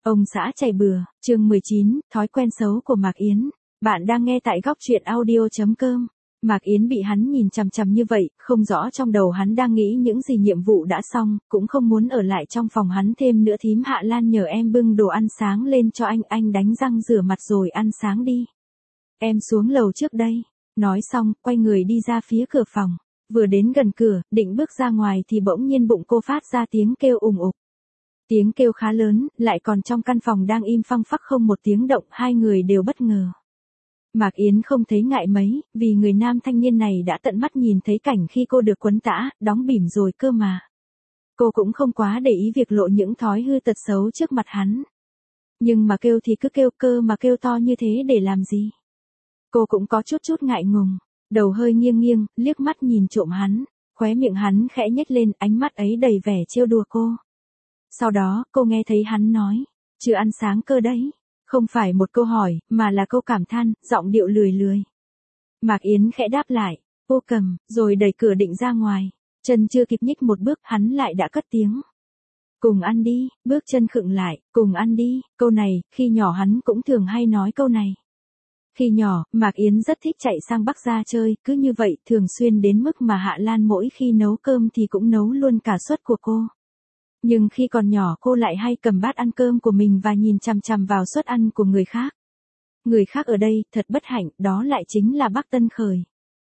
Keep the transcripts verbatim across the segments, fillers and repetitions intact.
Ông xã chảy bừa, chương mười chín, thói quen xấu của Mạc Yến. Bạn đang nghe tại góc truyện audio chấm com. Mạc Yến bị hắn nhìn chằm chằm như vậy, không rõ trong đầu hắn đang nghĩ những gì. Nhiệm vụ đã xong, cũng không muốn ở lại trong phòng hắn thêm nữa. Thím Hạ Lan nhờ em bưng đồ ăn sáng lên cho anh, anh đánh răng rửa mặt rồi ăn sáng đi. Em xuống lầu trước đây. Nói xong, quay người đi ra phía cửa phòng. Vừa đến gần cửa, định bước ra ngoài thì bỗng nhiên bụng cô phát ra tiếng kêu ùng ục. Tiếng kêu khá lớn, lại còn trong căn phòng đang im phăng phắc không một tiếng động, hai người đều bất ngờ. Mạc Yến không thấy ngại mấy, vì người nam thanh niên này đã tận mắt nhìn thấy cảnh khi cô được quấn tã, đóng bỉm rồi cơ mà. Cô cũng không quá để ý việc lộ những thói hư tật xấu trước mặt hắn. Nhưng mà kêu thì cứ kêu, cơ mà kêu to như thế để làm gì? Cô cũng có chút chút ngại ngùng, đầu hơi nghiêng nghiêng, liếc mắt nhìn trộm hắn, khóe miệng hắn khẽ nhếch lên, ánh mắt ấy đầy vẻ trêu đùa cô. Sau đó, cô nghe thấy hắn nói, chưa ăn sáng cơ đấy. Không phải một câu hỏi, mà là câu cảm than, giọng điệu lười lười. Mạc Yến khẽ đáp lại, ô cầm, rồi đẩy cửa định ra ngoài. Chân chưa kịp nhích một bước, hắn lại đã cất tiếng. Cùng ăn đi, bước chân khựng lại, cùng ăn đi. Câu này, khi nhỏ hắn cũng thường hay nói câu này. Khi nhỏ, Mạc Yến rất thích chạy sang Bắc ra chơi, cứ như vậy, thường xuyên đến mức mà Hạ Lan mỗi khi nấu cơm thì cũng nấu luôn cả suất của cô. Nhưng khi còn nhỏ cô lại hay cầm bát ăn cơm của mình và nhìn chằm chằm vào suất ăn của người khác. Người khác ở đây, thật bất hạnh, đó lại chính là bác Tân Khởi.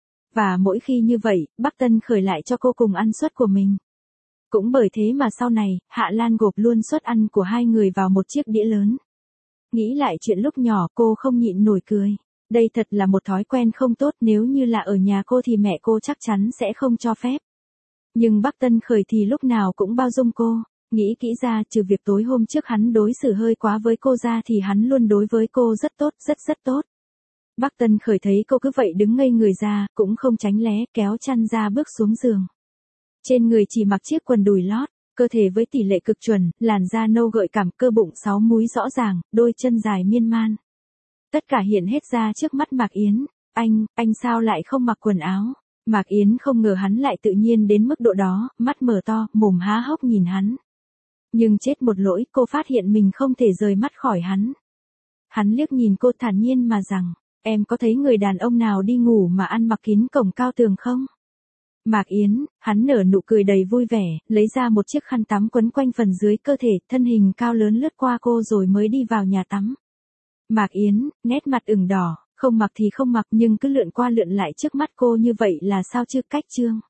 Và mỗi khi như vậy, bác Tân Khởi lại cho cô cùng ăn suất của mình. Cũng bởi thế mà sau này, Hạ Lan gộp luôn suất ăn của hai người vào một chiếc đĩa lớn. Nghĩ lại chuyện lúc nhỏ cô không nhịn nổi cười. Đây thật là một thói quen không tốt, nếu như là ở nhà cô thì mẹ cô chắc chắn sẽ không cho phép. Nhưng bác Tân Khởi thì lúc nào cũng bao dung cô, nghĩ kỹ ra trừ việc tối hôm trước hắn đối xử hơi quá với cô ra thì hắn luôn đối với cô rất tốt, rất rất tốt. Bác Tân Khởi thấy cô cứ vậy đứng ngây người ra, cũng không tránh né, kéo chăn ra bước xuống giường. Trên người chỉ mặc chiếc quần đùi lót, cơ thể với tỷ lệ cực chuẩn, làn da nâu gợi cảm, cơ bụng sáu múi rõ ràng, đôi chân dài miên man. Tất cả hiện hết ra trước mắt Mạc Yến. Anh, anh sao lại không mặc quần áo? Mạc Yến không ngờ hắn lại tự nhiên đến mức độ đó, mắt mở to, mồm há hốc nhìn hắn. Nhưng chết một lỗi, cô phát hiện mình không thể rời mắt khỏi hắn. Hắn liếc nhìn cô thản nhiên mà rằng, em có thấy người đàn ông nào đi ngủ mà ăn mặc kín cổng cao tường không? Mạc Yến, hắn nở nụ cười đầy vui vẻ, lấy ra một chiếc khăn tắm quấn quanh phần dưới cơ thể, thân hình cao lớn lướt qua cô rồi mới đi vào nhà tắm. Mạc Yến, nét mặt ửng đỏ. Không mặc thì không mặc nhưng cứ lượn qua lượn lại trước mắt cô như vậy là sao chứ, cách chương.